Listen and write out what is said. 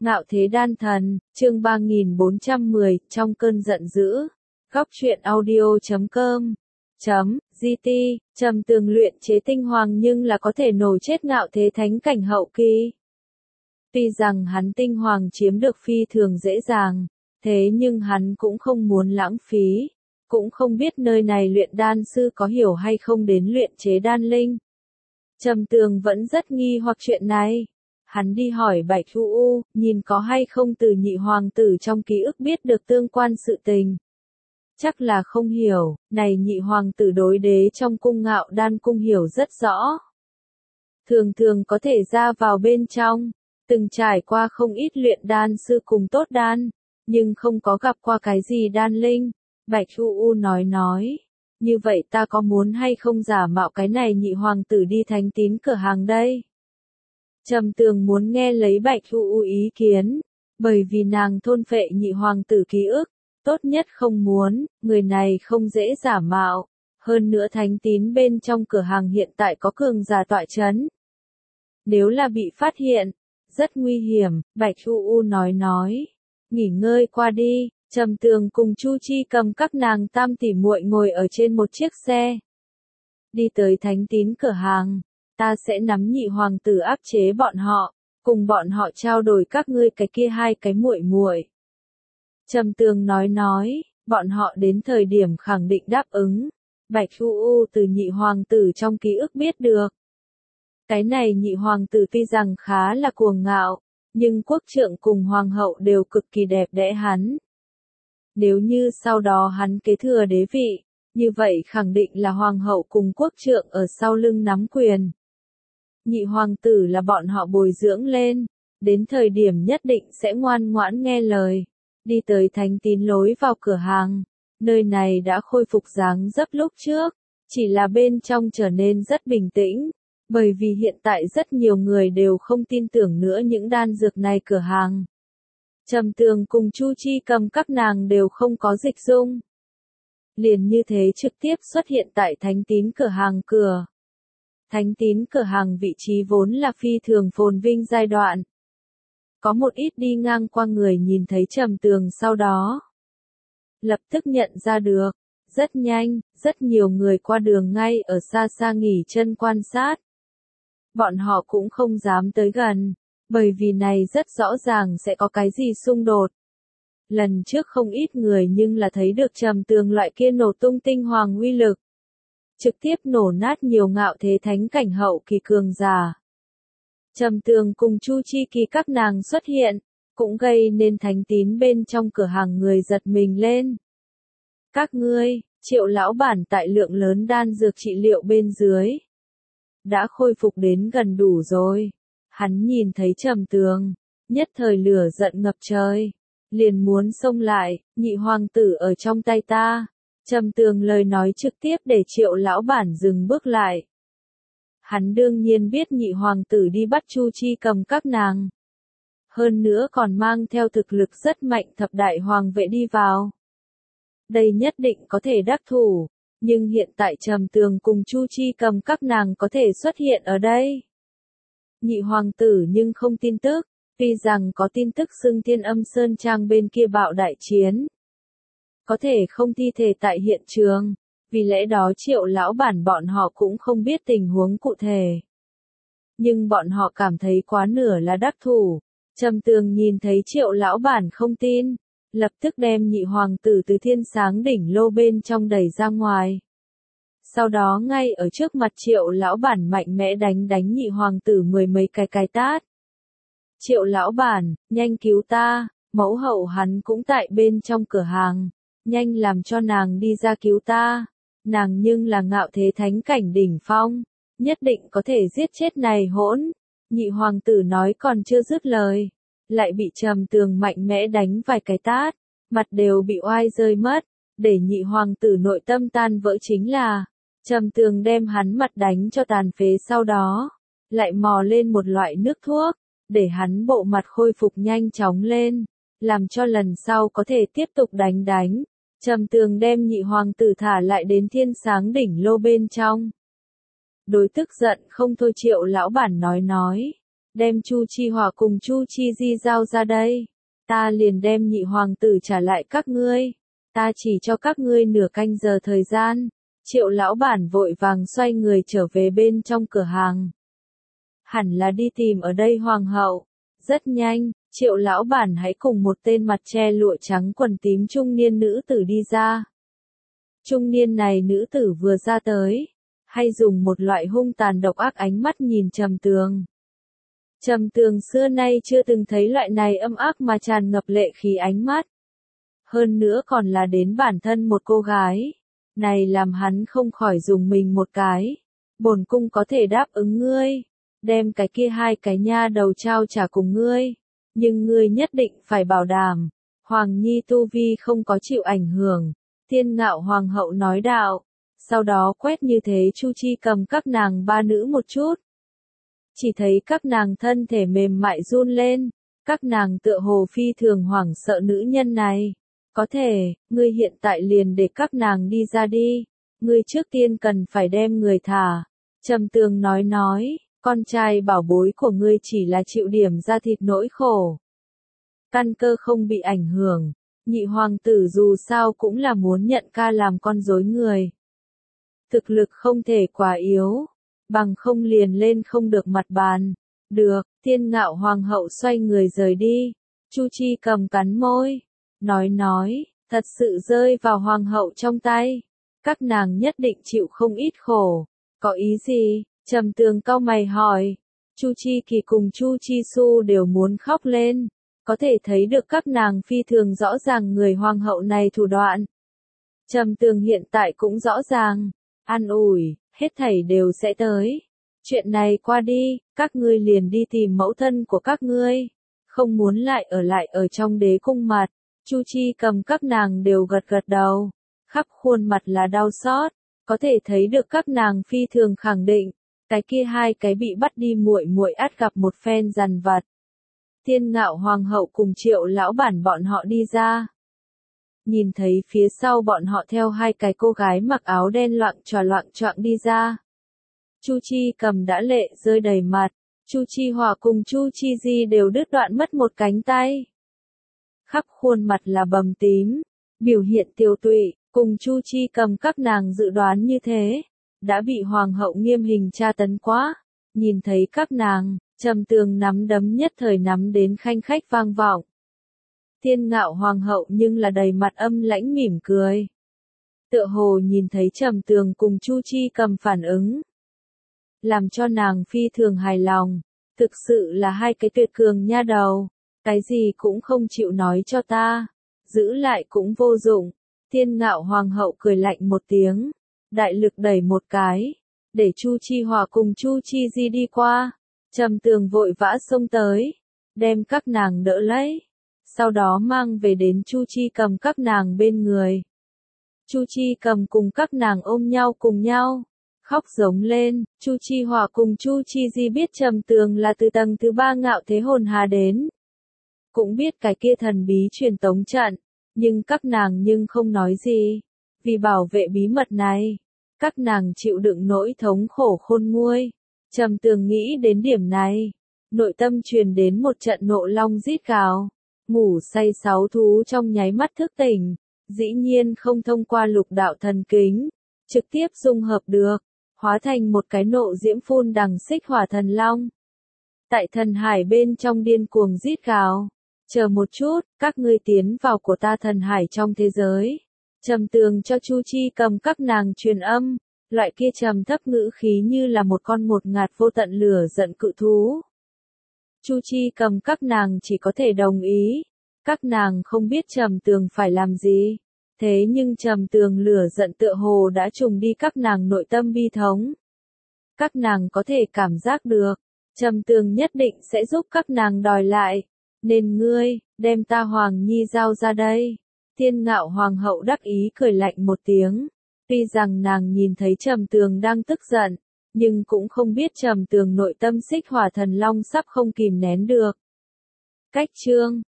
Ngạo thế đan thần, chương 3410, trong cơn giận dữ. Góc truyện audio.com .gt, Trầm Tường luyện chế tinh hoàng nhưng là có thể nổ chết ngạo thế thánh cảnh hậu kỳ. Tuy rằng hắn tinh hoàng chiếm được phi thường dễ dàng, thế nhưng hắn cũng không muốn lãng phí, cũng không biết nơi này luyện đan sư có hiểu hay không đến luyện chế đan linh. Trầm Tường vẫn rất nghi hoặc chuyện này. Hắn đi hỏi Bạch U, nhìn có hay không từ nhị hoàng tử trong ký ức biết được tương quan sự tình. Chắc là không hiểu, này nhị hoàng tử đối đế trong cung Ngạo Đan cung hiểu rất rõ. Thường thường có thể ra vào bên trong, từng trải qua không ít luyện đan sư cùng tốt đan, nhưng không có gặp qua cái gì đan linh. Bạch U nói, như vậy ta có muốn hay không giả mạo cái này nhị hoàng tử đi thánh tín cửa hàng đây? Trầm Tường muốn nghe lấy Bạch U ý kiến, bởi vì nàng thôn phệ nhị hoàng tử ký ức, tốt nhất không muốn, người này không dễ giả mạo, hơn nữa thánh tín bên trong cửa hàng hiện tại có cường giả tọa chấn. Nếu là bị phát hiện, rất nguy hiểm, Bạch U nói, nghỉ ngơi qua đi. Trầm Tường cùng Chu Chi cầm các nàng tam tỷ muội ngồi ở trên một chiếc xe. Đi tới thánh tín cửa hàng, ta sẽ nắm nhị hoàng tử áp chế bọn họ, cùng bọn họ trao đổi các ngươi cái kia hai cái muội muội. Trầm Tường nói, bọn họ đến thời điểm khẳng định đáp ứng. Bạch U từ nhị hoàng tử trong ký ức biết được. Cái này nhị hoàng tử tuy rằng khá là cuồng ngạo, nhưng quốc trượng cùng hoàng hậu đều cực kỳ đẹp đẽ hắn. Nếu như sau đó hắn kế thừa đế vị, như vậy khẳng định là hoàng hậu cùng quốc trượng ở sau lưng nắm quyền. Nhị hoàng tử là bọn họ bồi dưỡng lên, đến thời điểm nhất định sẽ ngoan ngoãn nghe lời. Đi tới thánh tín lối vào cửa hàng, nơi này đã khôi phục dáng dấp lúc trước, chỉ là bên trong trở nên rất bình tĩnh, bởi vì hiện tại rất nhiều người đều không tin tưởng nữa những đan dược này cửa hàng. Trầm Tường cùng Chu Chi cầm các nàng đều không có dịch dung. Liền như thế trực tiếp xuất hiện tại thánh tín cửa hàng cửa. Thánh tín cửa hàng vị trí vốn là phi thường phồn vinh giai đoạn. Có một ít đi ngang qua người nhìn thấy Trầm Tường sau đó. Lập tức nhận ra được. Rất nhanh, rất nhiều người qua đường ngay ở xa xa nghỉ chân quan sát. Bọn họ cũng không dám tới gần, bởi vì này rất rõ ràng sẽ có cái gì xung đột. Lần trước không ít người nhưng là thấy được Trầm Tường loại kia nổ tung tinh hoàng uy lực. Trực tiếp nổ nát nhiều ngạo thế thánh cảnh hậu kỳ cường giả. Trầm Tường cùng Chu Chi Kỳ các nàng xuất hiện, cũng gây nên thánh tín bên trong cửa hàng người giật mình lên. Các ngươi, Triệu lão bản tại lượng lớn đan dược trị liệu bên dưới. Đã khôi phục đến gần đủ rồi. Hắn nhìn thấy Trầm Tường, nhất thời lửa giận ngập trời. Liền muốn xông lại, nhị hoàng tử ở trong tay ta. Trầm Tường lời nói trực tiếp để Triệu lão bản dừng bước lại. Hắn đương nhiên biết nhị hoàng tử đi bắt Chu Chi cầm các nàng. Hơn nữa còn mang theo thực lực rất mạnh thập đại hoàng vệ đi vào. Đây nhất định có thể đắc thủ, nhưng hiện tại Trầm Tường cùng Chu Chi cầm các nàng có thể xuất hiện ở đây. Nhị hoàng tử nhưng không tin tức, tuy rằng có tin tức xưng Thiên Âm Sơn Trang bên kia bạo đại chiến. Có thể không thi thể tại hiện trường, vì lẽ đó Triệu lão bản bọn họ cũng không biết tình huống cụ thể. Nhưng bọn họ cảm thấy quá nửa là đắc thủ. Trầm Tường nhìn thấy Triệu lão bản không tin, lập tức đem nhị hoàng tử từ Thiên Sáng đỉnh lô bên trong đẩy ra ngoài. Sau đó ngay ở trước mặt Triệu lão bản mạnh mẽ đánh nhị hoàng tử mười mấy cái tát. Triệu lão bản, nhanh cứu ta, mẫu hậu hắn cũng tại bên trong cửa hàng, nhanh làm cho nàng đi ra cứu ta. Nàng nhưng là ngạo thế thánh cảnh đỉnh phong, nhất định có thể giết chết này hỗn. Nhị hoàng tử nói còn chưa dứt lời, lại bị Trầm Tường mạnh mẽ đánh vài cái tát, mặt đều bị oai rơi mất. Để nhị hoàng tử nội tâm tan vỡ chính là, Trầm Tường đem hắn mặt đánh cho tàn phế, sau đó lại mò lên một loại nước thuốc, để hắn bộ mặt khôi phục nhanh chóng lên, làm cho lần sau có thể tiếp tục đánh. Trầm Tường đem nhị hoàng tử thả lại đến Thiên Sáng đỉnh lô bên trong. Đối tức giận không thôi Triệu lão bản nói, đem Chu Chi Hỏa cùng Chu Chi Di giao ra đây. Ta liền đem nhị hoàng tử trả lại các ngươi. Ta chỉ cho các ngươi nửa canh giờ thời gian. Triệu lão bản vội vàng xoay người trở về bên trong cửa hàng. Hẳn là đi tìm ở đây hoàng hậu. Rất nhanh, Triệu lão bản hãy cùng một tên mặt che lụa trắng quần tím trung niên nữ tử đi ra. Trung niên này nữ tử vừa ra tới, hay dùng một loại hung tàn độc ác ánh mắt nhìn Trầm Tường. Trầm Tường xưa nay chưa từng thấy loại này âm ác mà tràn ngập lệ khí ánh mắt. Hơn nữa còn là đến bản thân một cô gái. Này làm hắn không khỏi dùng mình một cái. Bổn cung có thể đáp ứng ngươi. Đem cái kia hai cái nha đầu trao trả cùng ngươi. Nhưng ngươi nhất định phải bảo đảm. Hoàng Nhi tu vi không có chịu ảnh hưởng. Thiên Ngạo Hoàng hậu nói đạo. Sau đó quét như thế Chu Chi cầm các nàng ba nữ một chút. Chỉ thấy các nàng thân thể mềm mại run lên. Các nàng tựa hồ phi thường hoảng sợ nữ nhân này. Có thể, ngươi hiện tại liền để các nàng đi ra đi. Ngươi trước tiên cần phải đem người thả. Trầm Tường nói, con trai bảo bối của ngươi chỉ là chịu điểm da thịt nỗi khổ. Căn cơ không bị ảnh hưởng. Nhị hoàng tử dù sao cũng là muốn nhận ca làm con rối người. Thực lực không thể quá yếu. Bằng không liền lên không được mặt bàn. Được, Thiên Ngạo Hoàng hậu xoay người rời đi. Chu Chi cầm cắn môi. Nói, thật sự rơi vào hoàng hậu trong tay. Các nàng nhất định chịu không ít khổ. Có ý gì? Trầm Tường cau mày hỏi. Chu Chi Kỳ cùng Chu Chi Su đều muốn khóc lên. Có thể thấy được các nàng phi thường rõ ràng người hoàng hậu này thủ đoạn. Trầm Tường hiện tại cũng rõ ràng. An ủi, hết thảy đều sẽ tới. Chuyện này qua đi, các ngươi liền đi tìm mẫu thân của các ngươi. Không muốn lại ở trong đế cung mặt. Chu Chi cầm các nàng đều gật gật đầu. Khắp khuôn mặt là đau xót. Có thể thấy được các nàng phi thường khẳng định. Cái kia hai cái bị bắt đi muội muội ắt gặp một phen dằn vặt. Thiên Ngạo Hoàng hậu cùng Triệu lão bản bọn họ đi ra. Nhìn thấy phía sau bọn họ theo hai cái cô gái mặc áo đen loạng choạng đi ra. Chu Chi cầm đã lệ rơi đầy mặt. Chu Chi Hỏa cùng Chu Chi Di đều đứt đoạn mất một cánh tay. Khắp khuôn mặt là bầm tím, biểu hiện tiêu tụy, cùng Chu Chi cầm các nàng dự đoán như thế, đã bị hoàng hậu nghiêm hình tra tấn quá. Nhìn thấy các nàng, Trầm Tường nắm đấm nhất thời nắm đến khanh khách vang vọng. Thiên Ngạo Hoàng hậu nhưng là đầy mặt âm lãnh mỉm cười. Tựa hồ nhìn thấy Trầm Tường cùng Chu Chi cầm phản ứng, làm cho nàng phi thường hài lòng. Thực sự là hai cái tuyệt cường nha đầu. Cái gì cũng không chịu nói cho ta. Giữ lại cũng vô dụng. Thiên Ngạo Hoàng hậu cười lạnh một tiếng. Đại lực đẩy một cái. Để Chu Chi Hỏa cùng Chu Chi Di đi qua. Trầm Tường vội vã xông tới. Đem các nàng đỡ lấy. Sau đó mang về đến Chu Chi cầm các nàng bên người. Chu Chi cầm cùng các nàng ôm nhau cùng nhau. Khóc giống lên. Chu Chi Hỏa cùng Chu Chi Di biết Trầm Tường là từ tầng thứ 3 ngạo thế hồn hà đến. Cũng biết cái kia thần bí truyền tống trận, nhưng các nàng không nói gì. Vì bảo vệ bí mật này, các nàng chịu đựng nỗi thống khổ khôn nguôi. Trầm Tường nghĩ đến điểm này, nội tâm truyền đến một trận nộ long rít gào. Ngủ say sáu thú trong nháy mắt thức tỉnh, dĩ nhiên không thông qua lục đạo thần kính, trực tiếp dung hợp được, hóa thành một cái nộ diễm phun đằng xích hỏa thần long. Tại thần hải bên trong điên cuồng rít gào. Chờ một chút, các ngươi tiến vào của ta thần hải trong thế giới. Trầm Tường cho Chu Chi cầm các nàng truyền âm, loại kia trầm thấp ngữ khí như là một con một ngạt vô tận lửa giận cự thú. Chu Chi cầm các nàng chỉ có thể đồng ý. Các nàng không biết Trầm Tường phải làm gì. Thế nhưng Trầm Tường lửa giận tựa hồ đã trùng đi các nàng nội tâm bi thống. Các nàng có thể cảm giác được, Trầm Tường nhất định sẽ giúp các nàng đòi lại. Nên ngươi, đem ta Hoàng Nhi giao ra đây. Thiên Ngạo Hoàng hậu đắc ý cười lạnh một tiếng. Tuy rằng nàng nhìn thấy Trầm Tường đang tức giận, nhưng cũng không biết Trầm Tường nội tâm xích hỏa thần long sắp không kìm nén được. Cách chương